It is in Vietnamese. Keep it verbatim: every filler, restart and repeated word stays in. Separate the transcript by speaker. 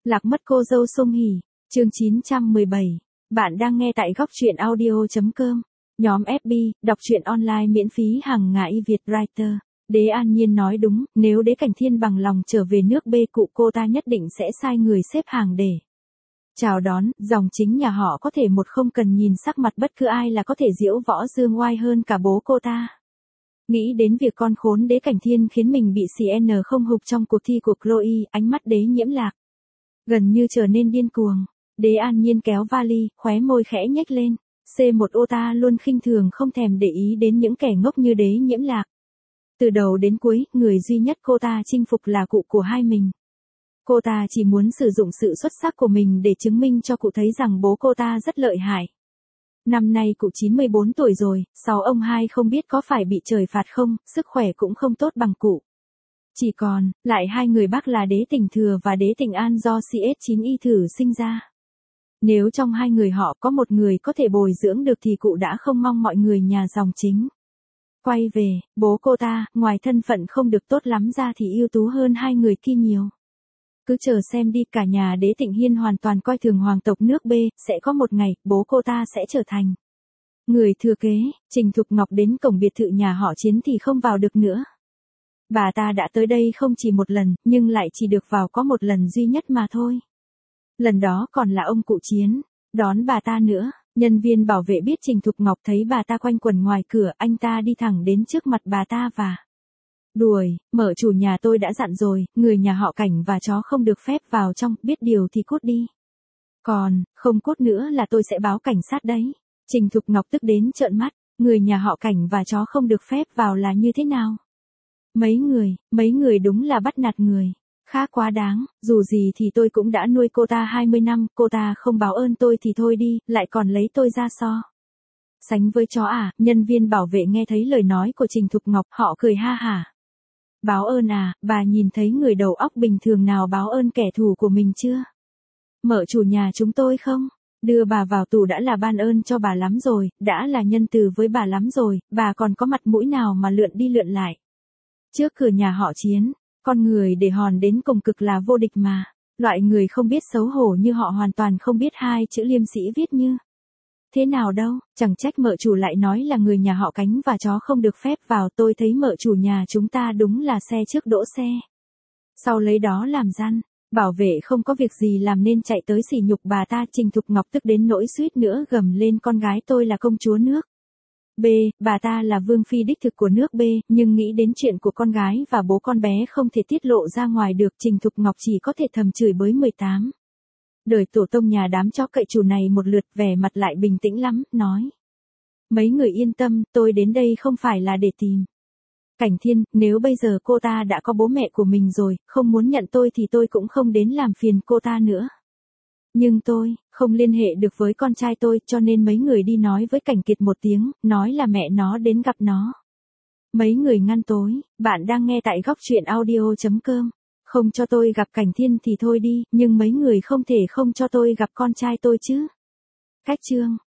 Speaker 1: Lạc mất cô dâu Song Hỷ, chương chín trăm mười bảy. Bạn đang nghe tại góc truyện audio chấm com. Nhóm ép bê, đọc truyện online miễn phí hàng ngày Việt Writer. Đế An Nhiên nói đúng, nếu Đế Cảnh Thiên bằng lòng trở về nước bê cụ cô ta nhất định sẽ sai người xếp hàng để chào đón, dòng chính nhà họ có thể một không cần nhìn sắc mặt bất cứ ai là có thể diễu võ dương oai hơn cả bố cô ta. Nghĩ đến việc con khốn Đế Cảnh Thiên khiến mình bị xê en không hụt trong cuộc thi của Chloe, ánh mắt Đế Nhiễm Lạc gần như trở nên điên cuồng. Đế An Nhiên kéo vali, khóe môi khẽ nhếch lên. xê một ô ta luôn khinh thường không thèm để ý đến những kẻ ngốc như Đế Nhiễm Lạc. Từ đầu đến cuối, người duy nhất cô ta chinh phục là cụ của hai mình. Cô ta chỉ muốn sử dụng sự xuất sắc của mình để chứng minh cho cụ thấy rằng bố cô ta rất lợi hại. Năm nay cụ chín mươi bốn tuổi rồi, sáu ông hai không biết có phải bị trời phạt không, sức khỏe cũng không tốt bằng cụ. Chỉ còn lại hai người bác là Đế Tình Thừa và Đế Tình An do xê ét chín y thử sinh ra. Nếu trong hai người họ có một người có thể bồi dưỡng được thì cụ đã không mong mọi người nhà dòng chính quay về. Bố cô ta, ngoài thân phận không được tốt lắm ra thì ưu tú hơn hai người kia nhiều. Cứ chờ xem đi, cả nhà Đế Tịnh Hiên hoàn toàn coi thường hoàng tộc nước B, sẽ có một ngày, bố cô ta sẽ trở thành người thừa kế. Trình Thục Ngọc đến cổng biệt thự nhà họ Chiến thì không vào được nữa. Bà ta đã tới đây không chỉ một lần, nhưng lại chỉ được vào có một lần duy nhất mà thôi. Lần đó còn là ông cụ Chiến đón bà ta nữa. Nhân viên bảo vệ biết Trình Thục Ngọc thấy bà ta quanh quẩn ngoài cửa, anh ta đi thẳng đến trước mặt bà ta và đuổi, mở chủ nhà tôi đã dặn rồi, người nhà họ Cảnh và chó không được phép vào trong, biết điều thì cút đi. Còn, không cút nữa là tôi sẽ báo cảnh sát đấy. Trình Thục Ngọc tức đến trợn mắt, người nhà họ Cảnh và chó không được phép vào là như thế nào? Mấy người, mấy người đúng là bắt nạt người. Khá quá đáng, dù gì thì tôi cũng đã nuôi cô ta hai mươi năm, cô ta không báo ơn tôi thì thôi đi, lại còn lấy tôi ra so sánh với chó à? Nhân viên bảo vệ nghe thấy lời nói của Trình Thục Ngọc, họ cười ha hả. Báo ơn à, bà nhìn thấy người đầu óc bình thường nào báo ơn kẻ thù của mình chưa? Mở chủ nhà chúng tôi không? Đưa bà vào tù đã là ban ơn cho bà lắm rồi, đã là nhân từ với bà lắm rồi, bà còn có mặt mũi nào mà lượn đi lượn lại trước cửa nhà họ Chiến? Con người để hòn đến cùng cực là vô địch mà. Loại người không biết xấu hổ như họ hoàn toàn không biết hai chữ liêm sĩ viết như thế nào đâu. Chẳng trách mợ chủ lại nói là người nhà họ Cánh và chó không được phép vào. Tôi thấy mợ chủ nhà chúng ta đúng là xe trước đỗ xe sau lấy đó làm răn. Bảo vệ không có việc gì làm nên chạy tới sỉ nhục bà ta. Trình Thục Ngọc tức đến nỗi suýt nữa gầm lên, con gái tôi là công chúa nước B, bà ta là vương phi đích thực của nước B, nhưng nghĩ đến chuyện của con gái và bố con bé không thể tiết lộ ra ngoài được, Trình Thục Ngọc chỉ có thể thầm chửi bới mười tám. Đời tổ tông nhà đám chó cậy chủ này một lượt, vẻ mặt lại bình tĩnh lắm, nói. Mấy người yên tâm, tôi đến đây không phải là để tìm Cảnh Thiên, nếu bây giờ cô ta đã có bố mẹ của mình rồi, không muốn nhận tôi thì tôi cũng không đến làm phiền cô ta nữa. Nhưng tôi không liên hệ được với con trai tôi, cho nên mấy người đi nói với Cảnh Kiệt một tiếng, nói là mẹ nó đến gặp nó. Mấy người ngăn tối. Bạn đang nghe tại góc truyện audio chấm com. Không cho tôi gặp Cảnh Thiên thì thôi đi, nhưng mấy người không thể không cho tôi gặp con trai tôi chứ. Cách chương